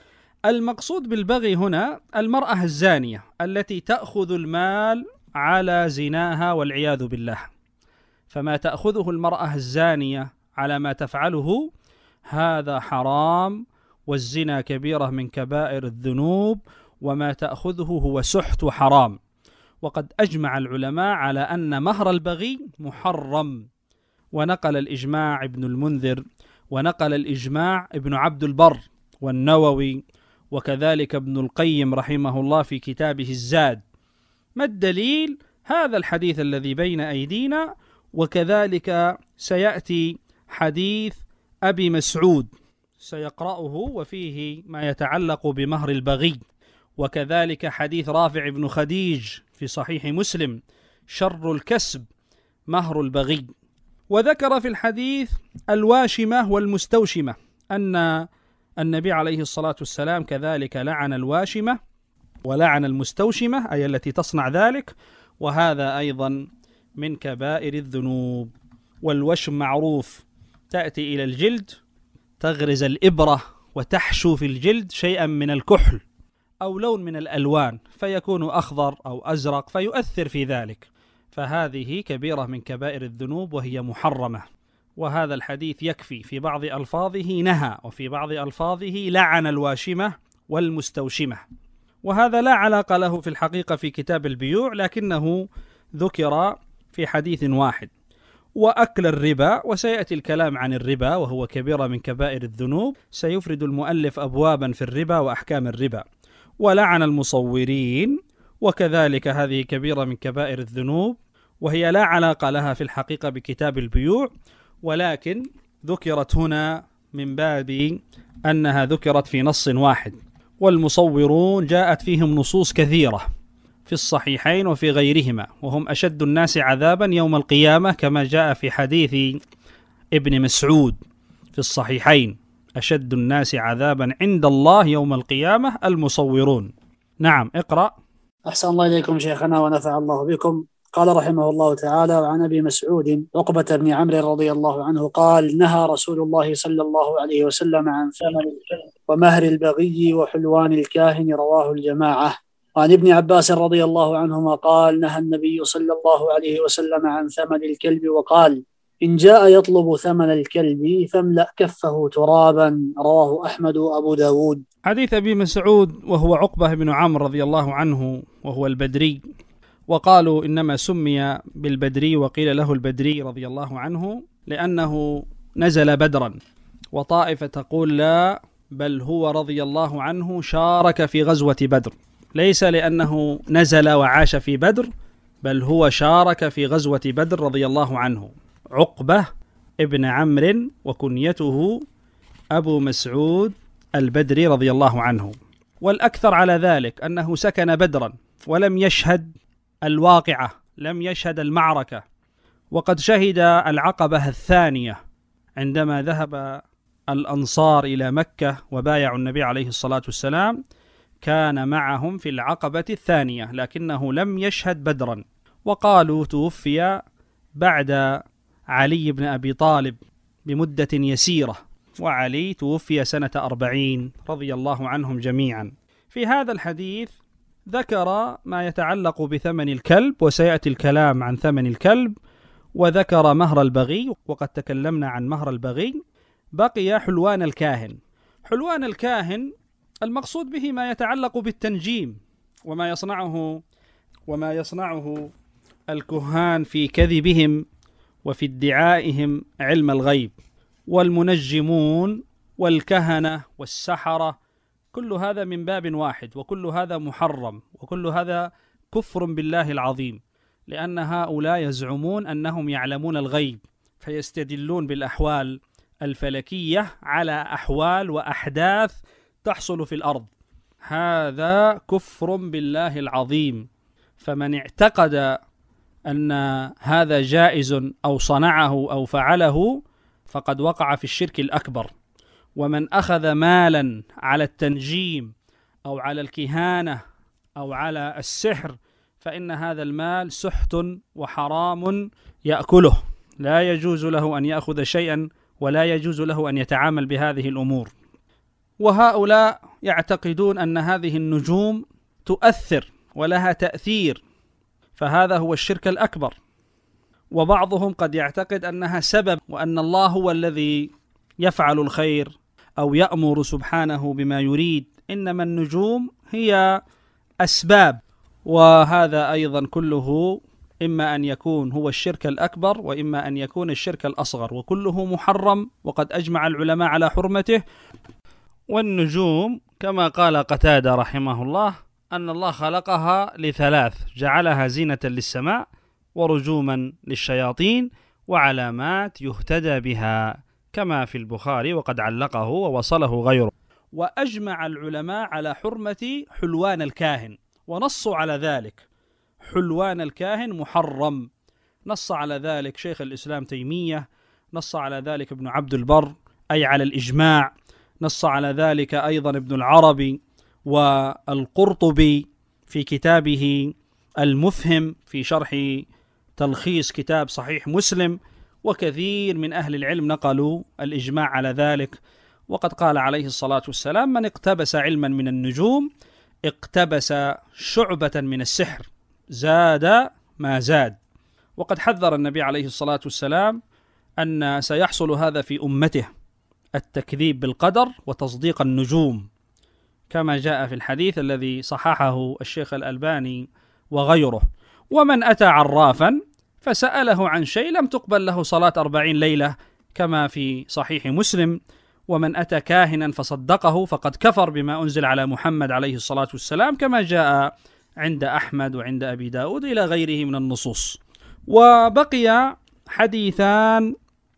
المقصود بالبغي هنا المرأة الزانية التي تأخذ المال على زناها والعياذ بالله، فما تأخذه المرأة الزانية على ما تفعله هذا حرام، والزنا كبيرة من كبائر الذنوب، وما تأخذه هو سحت وحرام. وقد أجمع العلماء على أن مهر البغي محرم، ونقل الإجماع ابن المنذر، ونقل الإجماع ابن عبد البر والنووي، وكذلك ابن القيم رحمه الله في كتابه الزاد. ما الدليل؟ هذا الحديث الذي بين أيدينا، وكذلك سيأتي حديث أبي مسعود سيقرأه وفيه ما يتعلق بمهر البغي، وكذلك حديث رافع بن خديج في صحيح مسلم: شر الكسب مهر البغي. وذكر في الحديث الواشمة والمستوشمة، أن النبي عليه الصلاة والسلام كذلك لعن الواشمة ولعن المستوشمة، أي التي تصنع ذلك، وهذا أيضا من كبائر الذنوب. والوشم معروف، تأتي إلى الجلد تغرز الإبرة وتحشو في الجلد شيئا من الكحل أو لون من الألوان فيكون أخضر أو أزرق فيؤثر في ذلك، فهذه كبيرة من كبائر الذنوب وهي محرمة. وهذا الحديث يكفي، في بعض ألفاظه نهى وفي بعض ألفاظه لعن الواشمة والمستوشمة، وهذا لا علاقة له في الحقيقة في كتاب البيوع، لكنه ذكر في حديث واحد. وأكل الربا، وسيأتي الكلام عن الربا وهو كبيرة من كبائر الذنوب، سيفرد المؤلف أبوابا في الربا وأحكام الربا. ولعن المصورين، وكذلك هذه كبيرة من كبائر الذنوب، وهي لا علاقة لها في الحقيقة بكتاب البيوع، ولكن ذكرت هنا من باب أنها ذكرت في نص واحد. والمصورون جاءت فيهم نصوص كثيرة في الصحيحين وفي غيرهما، وهم أشد الناس عذابا يوم القيامة، كما جاء في حديث ابن مسعود في الصحيحين: أشد الناس عذابا عند الله يوم القيامة المصورون. نعم، اقرأ. أحسن الله إليكم شيخنا ونفع الله بكم. قال رحمه الله تعالى: وعن أبي مسعود عقبة بن عمرو رضي الله عنه قال: نهى رسول الله صلى الله عليه وسلم عن ثمن الكلب ومهر البغي وحلوان الكاهن، رواه الجماعة. وعن ابن عباس رضي الله عنهما قال: نهى النبي صلى الله عليه وسلم عن ثمن الكلب وقال: إن جاء يطلب ثمن الكلب فاملأ كفه ترابا، رواه أحمد وأبو داود. حديث أبي مسعود وهو عقبة بن عمرو رضي الله عنه وهو البدري، وقالوا إنما سمي بالبدري وقيل له البدري رضي الله عنه لأنه نزل بدرا، وطائفة تقول لا، بل هو رضي الله عنه شارك في غزوة بدر، ليس لأنه نزل وعاش في بدر، بل هو شارك في غزوة بدر رضي الله عنه. عقبة ابن عمرو وكنيته أبو مسعود البدري رضي الله عنه. والأكثر على ذلك أنه سكن بدرا ولم يشهد الواقعة، لم يشهد المعركة، وقد شهد العقبة الثانية عندما ذهب الأنصار إلى مكة وبايعوا النبي عليه الصلاة والسلام، كان معهم في العقبة الثانية لكنه لم يشهد بدرا. وقالوا توفي بعد علي بن أبي طالب بمدة يسيرة، وعلي توفي سنة أربعين رضي الله عنهم جميعا. في هذا الحديث ذكر ما يتعلق بثمن الكلب، وسيأتي الكلام عن ثمن الكلب، وذكر مهر البغي، وقد تكلمنا عن مهر البغي. بقي حلوان الكاهن. حلوان الكاهن المقصود به ما يتعلق بالتنجيم وما يصنعه وما يصنعه الكهان في كذبهم وفي ادعائهم علم الغيب، والمنجمون والكهنة والسحرة، كل هذا من باب واحد، وكل هذا محرم، وكل هذا كفر بالله العظيم، لأن هؤلاء يزعمون أنهم يعلمون الغيب، فيستدلون بالأحوال الفلكية على أحوال وأحداث تحصل في الأرض. هذا كفر بالله العظيم. فمن اعتقد أن هذا جائز أو صنعه أو فعله فقد وقع في الشرك الأكبر. ومن أخذ مالا على التنجيم أو على الكهانة أو على السحر فإن هذا المال سحت وحرام يأكله، لا يجوز له أن يأخذ شيئا ولا يجوز له أن يتعامل بهذه الأمور. وهؤلاء يعتقدون أن هذه النجوم تؤثر ولها تأثير، فهذا هو الشرك الأكبر. وبعضهم قد يعتقد أنها سبب، وأن الله هو الذي يفعل الخير أو يأمر سبحانه بما يريد، إنما النجوم هي أسباب. وهذا أيضا كله إما أن يكون هو الشرك الأكبر وإما أن يكون الشرك الأصغر، وكله محرم وقد أجمع العلماء على حرمته. والنجوم كما قال قتادة رحمه الله أن الله خلقها لثلاث: جعلها زينة للسماء، ورجوما للشياطين، وعلامات يهتدى بها، كما في البخاري وقد علقه ووصله غيره. وأجمع العلماء على حرمة حلوان الكاهن، ونصوا على ذلك. حلوان الكاهن محرم، نص على ذلك شيخ الإسلام تيمية، نص على ذلك ابن عبد البر، أي على الإجماع، نص على ذلك أيضا ابن العربي والقرطبي في كتابه المفهم في شرح تلخيص كتاب صحيح مسلم، وكثير من أهل العلم نقلوا الإجماع على ذلك. وقد قال عليه الصلاة والسلام: من اقتبس علما من النجوم اقتبس شعبة من السحر، زاد ما زاد. وقد حذر النبي عليه الصلاة والسلام أن سيحصل هذا في أمته، التكذيب بالقدر وتصديق النجوم، كما جاء في الحديث الذي صححه الشيخ الألباني وغيره. ومن أتى عرافا فسأله عن شيء لم تقبل له صلاة أربعين ليلة، كما في صحيح مسلم. ومن أتى كاهنا فصدقه فقد كفر بما أنزل على محمد عليه الصلاة والسلام، كما جاء عند أحمد وعند أبي داود إلى غيره من النصوص. وبقي حديثان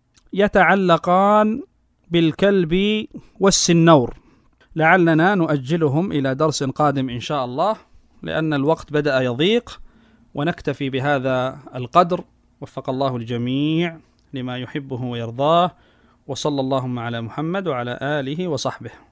يتعلقان بالكلب والسنور، لعلنا نؤجلهم إلى درس قادم إن شاء الله، لأن الوقت بدأ يضيق، ونكتفي بهذا القدر. وفق الله الجميع لما يحبه ويرضاه، وصلى اللهم على محمد وعلى آله وصحبه.